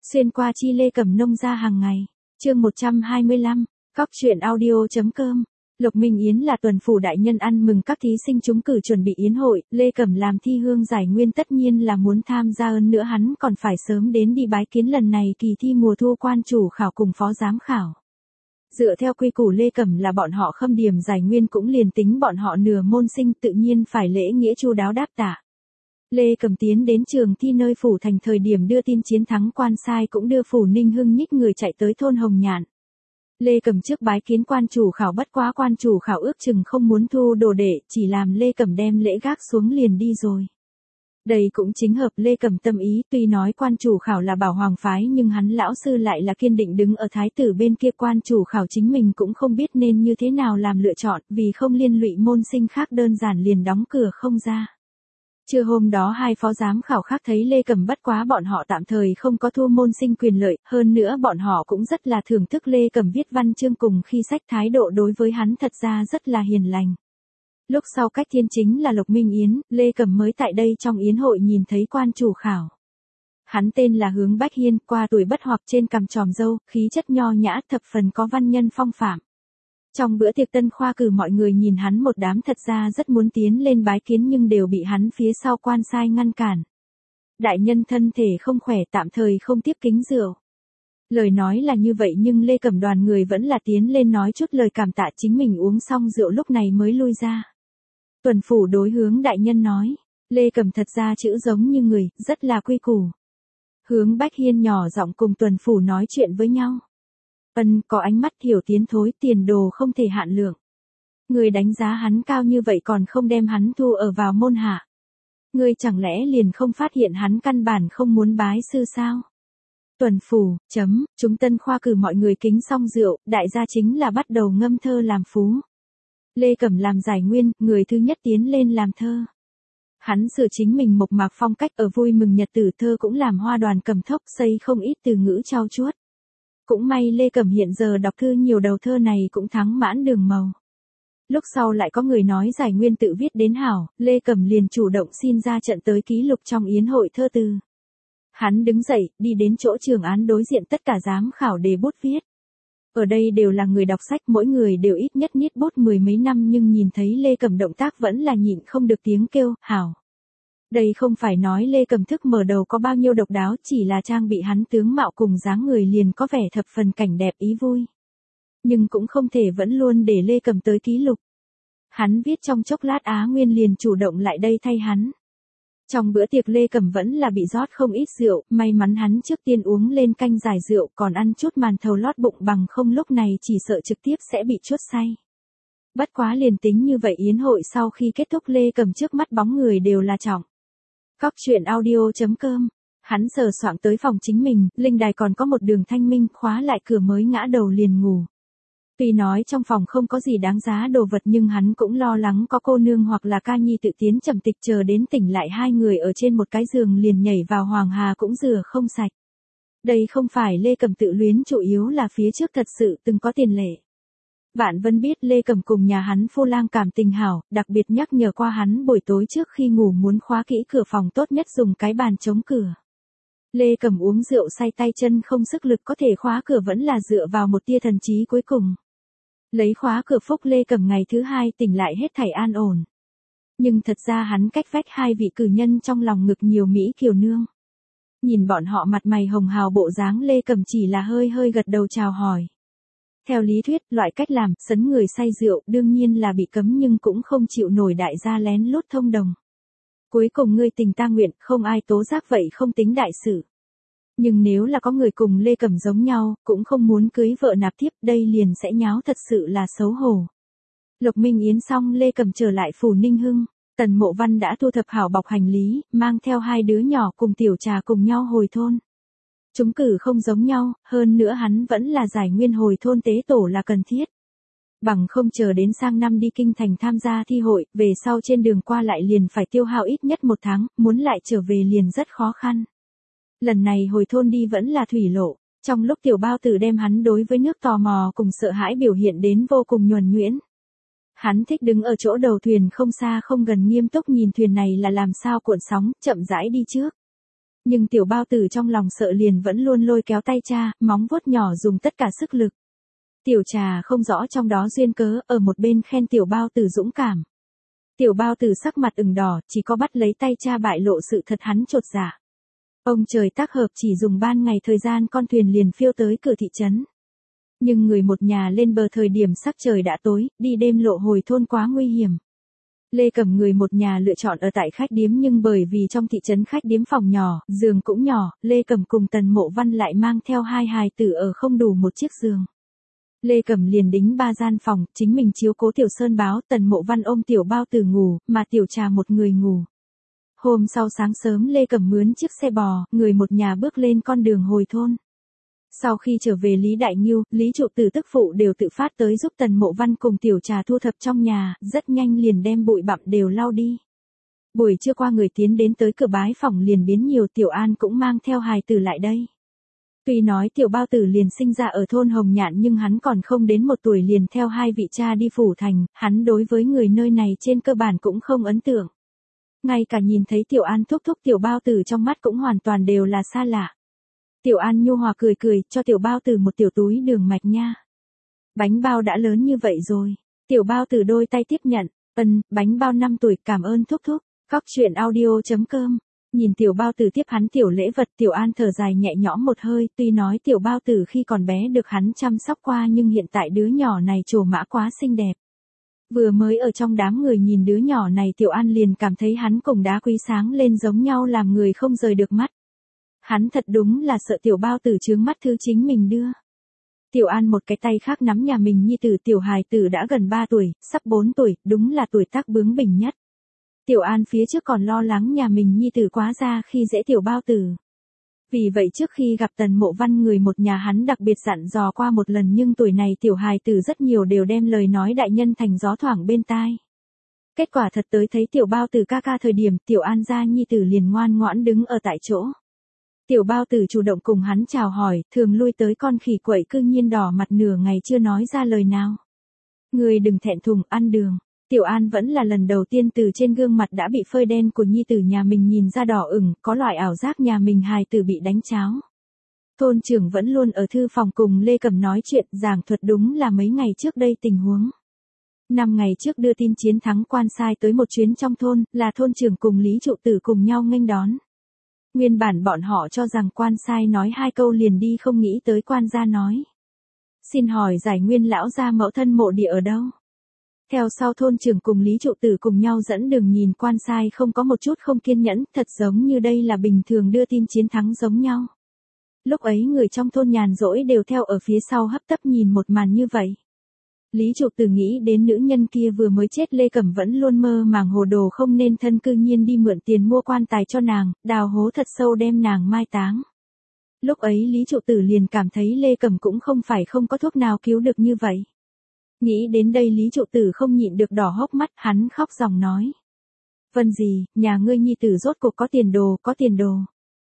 Xuyên qua chi Lê Cẩm nông ra hàng ngày. Chương 125, Cóc truyện audio.com. Lục Minh Yến là tuần phủ đại nhân ăn mừng các thí sinh trúng cử chuẩn bị yến hội, Lê Cẩm làm thi hương giải nguyên tất nhiên là muốn tham gia, hơn nữa hắn còn phải sớm đến đi bái kiến lần này kỳ thi mùa thu quan chủ khảo cùng phó giám khảo. Dựa theo quy củ Lê Cẩm là bọn họ khâm điểm giải nguyên cũng liền tính bọn họ nửa môn sinh, tự nhiên phải lễ nghĩa chu đáo đáp tạ. Lê Cẩm tiến đến trường thi nơi phủ thành thời điểm đưa tin chiến thắng quan sai cũng đưa phủ Ninh Hưng nhích người chạy tới thôn Hồng Nhạn. Lê Cẩm trước bái kiến quan chủ khảo, bất quá quan chủ khảo ước chừng không muốn thu đồ đệ, chỉ làm Lê Cẩm đem lễ gác xuống liền đi rồi. Đây cũng chính hợp Lê Cẩm tâm ý, tuy nói quan chủ khảo là bảo hoàng phái nhưng hắn lão sư lại là kiên định đứng ở thái tử bên kia, quan chủ khảo chính mình cũng không biết nên như thế nào làm lựa chọn, vì không liên lụy môn sinh khác đơn giản liền đóng cửa không ra. Trưa hôm đó hai phó giám khảo khác thấy Lê Cẩm bất quá bọn họ tạm thời không có thu môn sinh quyền lợi, hơn nữa bọn họ cũng rất là thưởng thức Lê Cẩm viết văn chương cùng khi sách, thái độ đối với hắn thật ra rất là hiền lành. Lúc sau cách thiên chính là Lục Minh Yến, Lê Cẩm mới tại đây trong yến hội nhìn thấy quan chủ khảo. Hắn tên là Hướng Bách Hiên, qua tuổi bất hoặc, trên cằm tròm râu, khí chất nho nhã, thập phần có văn nhân phong phạm. Trong bữa tiệc tân khoa cử mọi người nhìn hắn một đám thật ra rất muốn tiến lên bái kiến nhưng đều bị hắn phía sau quan sai ngăn cản. Đại nhân thân thể không khỏe, tạm thời không tiếp kính rượu. Lời nói là như vậy nhưng Lê Cẩm đoàn người vẫn là tiến lên nói chút lời cảm tạ, chính mình uống xong rượu lúc này mới lui ra. Tuần phủ đối Hướng đại nhân nói, Lê Cẩm thật ra chữ giống như người, rất là quy củ. Hướng Bách Hiên nhỏ giọng cùng tuần phủ nói chuyện với nhau. Có ánh mắt hiểu tiến thối, tiền đồ không thể hạn lượng. Người đánh giá hắn cao như vậy còn không đem hắn thu ở vào môn hạ. Người chẳng lẽ liền không phát hiện hắn căn bản không muốn bái sư sao? Tuần phủ, chúng tân khoa cử mọi người kính xong rượu, đại gia chính là bắt đầu ngâm thơ làm phú. Lê Cẩm làm giải nguyên, người thứ nhất tiến lên làm thơ. Hắn sửa chính mình mộc mạc phong cách, ở vui mừng nhật tử thơ cũng làm hoa đoàn cầm thốc, xây không ít từ ngữ trau chuốt. Cũng may Lê Cẩm hiện giờ đọc thư nhiều, đầu thơ này cũng thắng mãn đường màu. Lúc sau lại có người nói giải nguyên tự viết đến hảo, Lê Cẩm liền chủ động xin ra trận tới ký lục trong yến hội thơ từ. Hắn đứng dậy, đi đến chỗ trường án đối diện tất cả giám khảo đề bút viết. Ở đây đều là người đọc sách, mỗi người đều ít nhất niết bút mười mấy năm nhưng nhìn thấy Lê Cẩm động tác vẫn là nhịn không được tiếng kêu, hảo. Đây không phải nói Lê Cẩm thức mở đầu có bao nhiêu độc đáo, chỉ là trang bị hắn tướng mạo cùng dáng người liền có vẻ thập phần cảnh đẹp ý vui. Nhưng cũng không thể vẫn luôn để Lê Cẩm tới ký lục. Hắn viết trong chốc lát Á Nguyên liền chủ động lại đây thay hắn. Trong bữa tiệc Lê Cẩm vẫn là bị rót không ít rượu, may mắn hắn trước tiên uống lên canh giải rượu còn ăn chút màn thầu lót bụng, bằng không lúc này chỉ sợ trực tiếp sẽ bị chuốt say. Bất quá liền tính như vậy yến hội sau khi kết thúc Lê Cẩm trước mắt bóng người đều là trọng. Cóc truyện audio.com. Hắn sờ soạng tới phòng chính mình, linh đài còn có một đường thanh minh, khóa lại cửa mới ngã đầu liền ngủ. Tuy nói trong phòng không có gì đáng giá đồ vật nhưng hắn cũng lo lắng có cô nương hoặc là ca nhi tự tiến trầm tịch, chờ đến tỉnh lại hai người ở trên một cái giường liền nhảy vào hoàng hà cũng rửa không sạch. Đây không phải Lê Cẩm tự luyến, chủ yếu là phía trước thật sự từng có tiền lệ. Vạn Vân biết Lê Cẩm cùng nhà hắn phu lang cảm tình hảo, đặc biệt nhắc nhở qua hắn buổi tối trước khi ngủ muốn khóa kỹ cửa phòng, tốt nhất dùng cái bàn chống cửa. Lê Cẩm uống rượu say tay chân không sức lực, có thể khóa cửa vẫn là dựa vào một tia thần trí cuối cùng. Lấy khóa cửa phúc, Lê Cẩm ngày thứ hai tỉnh lại hết thảy an ổn. Nhưng thật ra hắn cách vách hai vị cử nhân trong lòng ngực nhiều mỹ kiều nương. Nhìn bọn họ mặt mày hồng hào bộ dáng, Lê Cẩm chỉ là hơi hơi gật đầu chào hỏi. Theo lý thuyết, loại cách làm sấn người say rượu đương nhiên là bị cấm nhưng cũng không chịu nổi đại gia lén lút thông đồng. Cuối cùng ngươi tình ta nguyện, không ai tố giác vậy không tính đại sự. Nhưng nếu là có người cùng Lê Cẩm giống nhau, cũng không muốn cưới vợ nạp tiếp, đây liền sẽ nháo thật sự là xấu hổ. Lục Minh Yến xong Lê Cẩm trở lại phủ Ninh Hưng, Tần Mộ Văn đã thu thập hảo bọc hành lý, mang theo hai đứa nhỏ cùng Tiểu Trà cùng nhau hồi thôn. Chúng cử không giống nhau, hơn nữa hắn vẫn là giải nguyên, hồi thôn tế tổ là cần thiết. Bằng không chờ đến sang năm đi kinh thành tham gia thi hội, về sau trên đường qua lại liền phải tiêu hao ít nhất 1 tháng, muốn lại trở về liền rất khó khăn. Lần này hồi thôn đi vẫn là thủy lộ, trong lúc Tiểu Bao Tử đem hắn đối với nước tò mò cùng sợ hãi biểu hiện đến vô cùng nhuần nhuyễn. Hắn thích đứng ở chỗ đầu thuyền không xa không gần, nghiêm túc nhìn thuyền này là làm sao cuộn sóng, chậm rãi đi trước. Nhưng tiểu bao tử trong lòng sợ liền vẫn luôn lôi kéo tay cha, móng vuốt nhỏ dùng tất cả sức lực. Tiểu Trà không rõ trong đó duyên cớ, ở một bên khen tiểu bao tử dũng cảm. Tiểu bao tử sắc mặt ửng đỏ, chỉ có bắt lấy tay cha bại lộ sự thật hắn chột dạ. Ông trời tác hợp chỉ dùng ban ngày thời gian con thuyền liền phiêu tới cửa thị trấn. Nhưng người một nhà lên bờ thời điểm sắc trời đã tối, đi đêm lộ hồi thôn quá nguy hiểm. Lê Cẩm người một nhà lựa chọn ở tại khách điếm nhưng bởi vì trong thị trấn khách điếm phòng nhỏ, giường cũng nhỏ, Lê Cẩm cùng Tần Mộ Văn lại mang theo hai hài tử ở không đủ một chiếc giường. Lê Cẩm liền đính 3 gian phòng, chính mình chiếu cố Tiểu Sơn Báo, Tần Mộ Văn ôm Tiểu Bao Tử ngủ, mà Tiểu Trà một người ngủ. Hôm sau sáng sớm Lê Cẩm mướn chiếc xe bò, người một nhà bước lên con đường hồi thôn. Sau khi trở về Lý Đại Ngưu, Lý Trụ Tử tức phụ đều tự phát tới giúp Tần Mộ Văn cùng Tiểu Trà thu thập trong nhà, rất nhanh liền đem bụi bặm đều lau đi. Buổi trưa qua người tiến đến tới cửa bái phòng liền biến nhiều, Tiểu An cũng mang theo hài tử lại đây. Tuy nói Tiểu Bao Tử liền sinh ra ở thôn Hồng Nhạn nhưng hắn còn không đến 1 tuổi liền theo hai vị cha đi phủ thành, hắn đối với người nơi này trên cơ bản cũng không ấn tượng. Ngay cả nhìn thấy Tiểu An thúc thúc Tiểu Bao Tử trong mắt cũng hoàn toàn đều là xa lạ. Tiểu An nhu hòa cười cười, cho Tiểu Bao Tử một tiểu túi đường mạch nha. Bánh bao đã lớn như vậy rồi. Tiểu Bao Tử đôi tay tiếp nhận, bánh bao 5 tuổi, cảm ơn thúc thúc. Cóc truyện audio.com. Nhìn Tiểu Bao Tử tiếp hắn tiểu lễ vật, Tiểu An thở dài nhẹ nhõm một hơi, tuy nói Tiểu Bao Tử khi còn bé được hắn chăm sóc qua nhưng hiện tại đứa nhỏ này trổ mã quá xinh đẹp. Vừa mới ở trong đám người nhìn đứa nhỏ này Tiểu An liền cảm thấy hắn cùng đá quý sáng lên giống nhau làm người không rời được mắt. Hắn thật đúng là sợ Tiểu Bao Tử chướng mắt thứ chính mình đưa. Tiểu An một cái tay khác nắm nhà mình nhi tử Tiểu hài tử đã gần 3 tuổi, sắp 4 tuổi, đúng là tuổi tác bướng bỉnh nhất. Tiểu An phía trước còn lo lắng nhà mình nhi tử quá ra khi dễ Tiểu Bao Tử. Vì vậy trước khi gặp Tần Mộ Văn người một nhà hắn đặc biệt dặn dò qua một lần nhưng tuổi này Tiểu hài tử rất nhiều đều đem lời nói đại nhân thành gió thoảng bên tai. Kết quả thật tới thấy Tiểu Bao Tử ca ca thời điểm Tiểu An gia nhi tử liền ngoan ngoãn đứng ở tại chỗ. Tiểu Bao Tử chủ động cùng hắn chào hỏi, thường lui tới con khỉ quậy cư nhiên đỏ mặt nửa ngày chưa nói ra lời nào. Người đừng thẹn thùng, ăn đường. Tiểu An vẫn là lần đầu tiên từ trên gương mặt đã bị phơi đen của nhi tử nhà mình nhìn ra đỏ ửng, có loại ảo giác nhà mình hài tử bị đánh cháo. Thôn trưởng vẫn luôn ở thư phòng cùng Lê Cẩm nói chuyện, giảng thuật đúng là mấy ngày trước đây tình huống. 5 ngày trước đưa tin chiến thắng quan sai tới một chuyến trong thôn, là thôn trưởng cùng Lý Trụ Tử cùng nhau nghênh đón. Nguyên bản bọn họ cho rằng quan sai nói 2 câu liền đi, không nghĩ tới quan gia nói. Xin hỏi giải nguyên lão gia mẫu thân mộ địa ở đâu? Theo sau thôn trưởng cùng Lý Trụ Tử cùng nhau dẫn đường nhìn quan sai không có một chút không kiên nhẫn, thật giống như đây là bình thường đưa tin chiến thắng giống nhau. Lúc ấy người trong thôn nhàn rỗi đều theo ở phía sau hấp tấp nhìn một màn như vậy. Lý Trụ Tử nghĩ đến nữ nhân kia vừa mới chết Lê Cẩm vẫn luôn mơ màng hồ đồ không nên thân cư nhiên đi mượn tiền mua quan tài cho nàng, đào hố thật sâu đem nàng mai táng. Lúc ấy Lý Trụ Tử liền cảm thấy Lê Cẩm cũng không phải không có thuốc nào cứu được như vậy. Nghĩ đến đây Lý Trụ Tử không nhịn được đỏ hốc mắt, hắn khóc ròng nói. Vân gì, nhà ngươi nhi tử rốt cuộc có tiền đồ, có tiền đồ.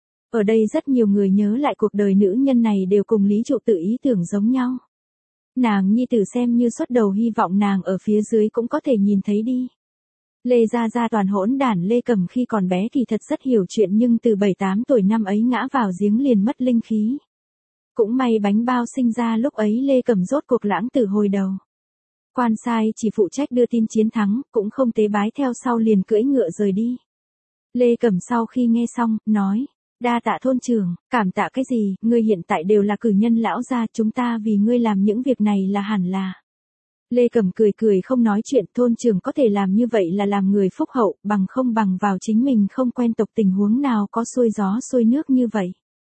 Ở đây rất nhiều người nhớ lại cuộc đời nữ nhân này đều cùng Lý Trụ Tử ý tưởng giống nhau. Nàng nhi tử xem như xuất đầu, hy vọng nàng ở phía dưới cũng có thể nhìn thấy đi. Lê Gia Gia toàn hỗn đản. Lê Cẩm khi còn bé thì thật rất hiểu chuyện nhưng từ 7-8 tuổi năm ấy ngã vào giếng liền mất linh khí. Cũng may bánh bao sinh ra lúc ấy Lê Cẩm rốt cuộc lãng tử hồi đầu. Quan sai chỉ phụ trách đưa tin chiến thắng, cũng không tế bái, theo sau liền cưỡi ngựa rời đi. Lê Cẩm sau khi nghe xong, nói, đa tạ thôn trưởng, cảm tạ cái gì, ngươi hiện tại đều là cử nhân lão gia, chúng ta vì ngươi làm những việc này là hẳn là. Lê Cẩm cười cười không nói chuyện, thôn trưởng có thể làm như vậy là làm người phúc hậu, bằng không bằng vào chính mình không quen tộc tình huống nào có xuôi gió xuôi nước như vậy.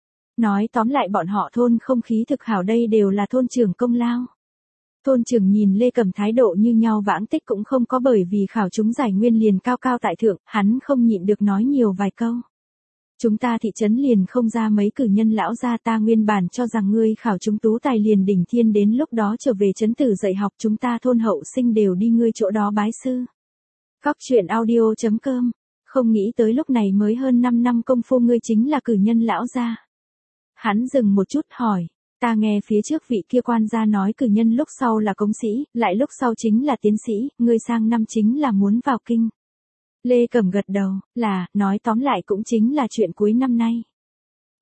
Nói tóm lại bọn họ thôn không khí thực hảo, đây đều là thôn trưởng công lao. Thôn trưởng nhìn Lê Cẩm thái độ như nhau vãng tích cũng không có bởi vì khảo chúng giải nguyên liền cao cao tại thượng, hắn không nhịn được nói nhiều vài câu. Chúng ta thị trấn liền không ra mấy cử nhân lão gia, ta nguyên bản cho rằng ngươi khảo chúng tú tài liền đỉnh thiên, đến lúc đó trở về trấn tử dạy học, chúng ta thôn hậu sinh đều đi ngươi chỗ đó bái sư. Cóc truyện audio.com. Không nghĩ tới lúc này mới hơn 5 năm công phu ngươi chính là cử nhân lão gia. Hắn dừng một chút hỏi. Ta nghe phía trước vị kia quan gia nói cử nhân lúc sau là công sĩ, lại lúc sau chính là tiến sĩ, ngươi sang năm chính là muốn vào kinh. Lê Cẩm gật đầu, là, nói tóm lại cũng chính là chuyện cuối năm nay.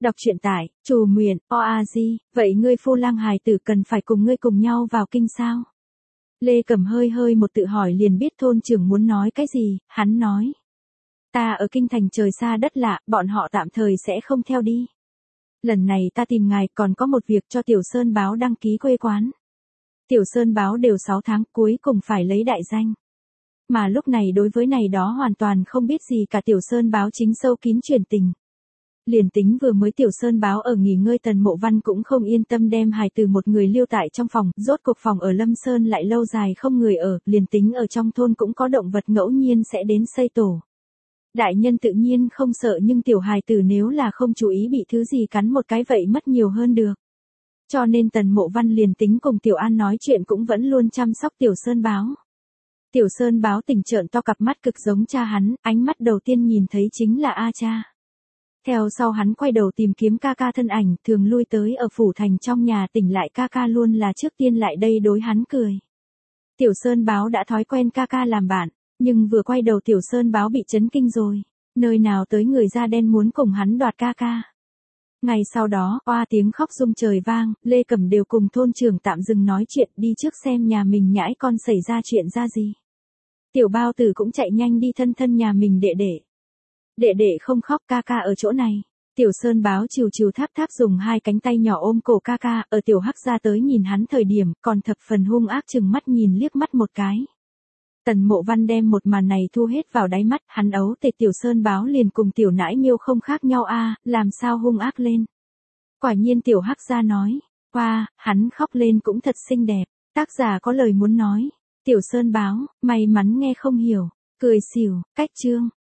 Đọc truyện tại Trù Miền OAG, vậy ngươi Phu Lang hài tử cần phải cùng ngươi cùng nhau vào kinh sao? Lê Cẩm hơi hơi một tự hỏi liền biết thôn trưởng muốn nói cái gì, hắn nói. Ta ở kinh thành trời xa đất lạ, bọn họ tạm thời sẽ không theo đi. Lần này ta tìm ngài còn có một việc cho Tiểu Sơn Báo đăng ký quê quán. Tiểu Sơn Báo đều 6 tháng cuối cùng phải lấy đại danh. Mà lúc này đối với này đó hoàn toàn không biết gì cả Tiểu Sơn Báo chính sâu kín truyền tình. Liền tính vừa mới Tiểu Sơn Báo ở nghỉ ngơi Tần Mộ Văn cũng không yên tâm đem hài từ một người lưu tại trong phòng, rốt cuộc phòng ở Lâm Sơn lại lâu dài không người ở, liền tính ở trong thôn cũng có động vật ngẫu nhiên sẽ đến xây tổ. Đại nhân tự nhiên không sợ nhưng tiểu hài tử nếu là không chú ý bị thứ gì cắn một cái vậy mất nhiều hơn được. Cho nên Tần Mộ Văn liền tính cùng Tiểu An nói chuyện cũng vẫn luôn chăm sóc Tiểu Sơn Báo. Tiểu Sơn Báo tỉnh trợn to cặp mắt cực giống cha hắn, ánh mắt đầu tiên nhìn thấy chính là A cha. Theo sau hắn quay đầu tìm kiếm ca ca thân ảnh, thường lui tới ở phủ thành trong nhà tỉnh lại ca ca luôn là trước tiên lại đây đối hắn cười. Tiểu Sơn Báo đã thói quen ca ca làm bạn, nhưng vừa quay đầu Tiểu Sơn Báo bị chấn kinh rồi, nơi nào tới người da đen muốn cùng hắn đoạt ca ca. Ngày sau đó, oa tiếng khóc rung trời vang, Lê Cẩm đều cùng thôn trưởng tạm dừng nói chuyện đi trước xem nhà mình nhãi con xảy ra chuyện ra gì. Tiểu Bao Tử cũng chạy nhanh đi thân thân nhà mình đệ đệ. Đệ đệ không khóc, ca ca ở chỗ này. Tiểu Sơn Báo chiều chiều tháp tháp dùng hai cánh tay nhỏ ôm cổ ca ca, ở Tiểu Hắc ra tới nhìn hắn thời điểm, còn thập phần hung ác chừng mắt nhìn liếc mắt một cái. Tần Mộ Văn đem một màn này thu hết vào đáy mắt, hắn ấu tề Tiểu Sơn Báo liền cùng Tiểu Nãi Miêu không khác nhau a, làm sao hung ác lên. Quả nhiên Tiểu Hắc ra nói, wow, hắn khóc lên cũng thật xinh đẹp, tác giả có lời muốn nói. Tiểu Sơn Báo, may mắn nghe không hiểu, cười xỉu, cách chương.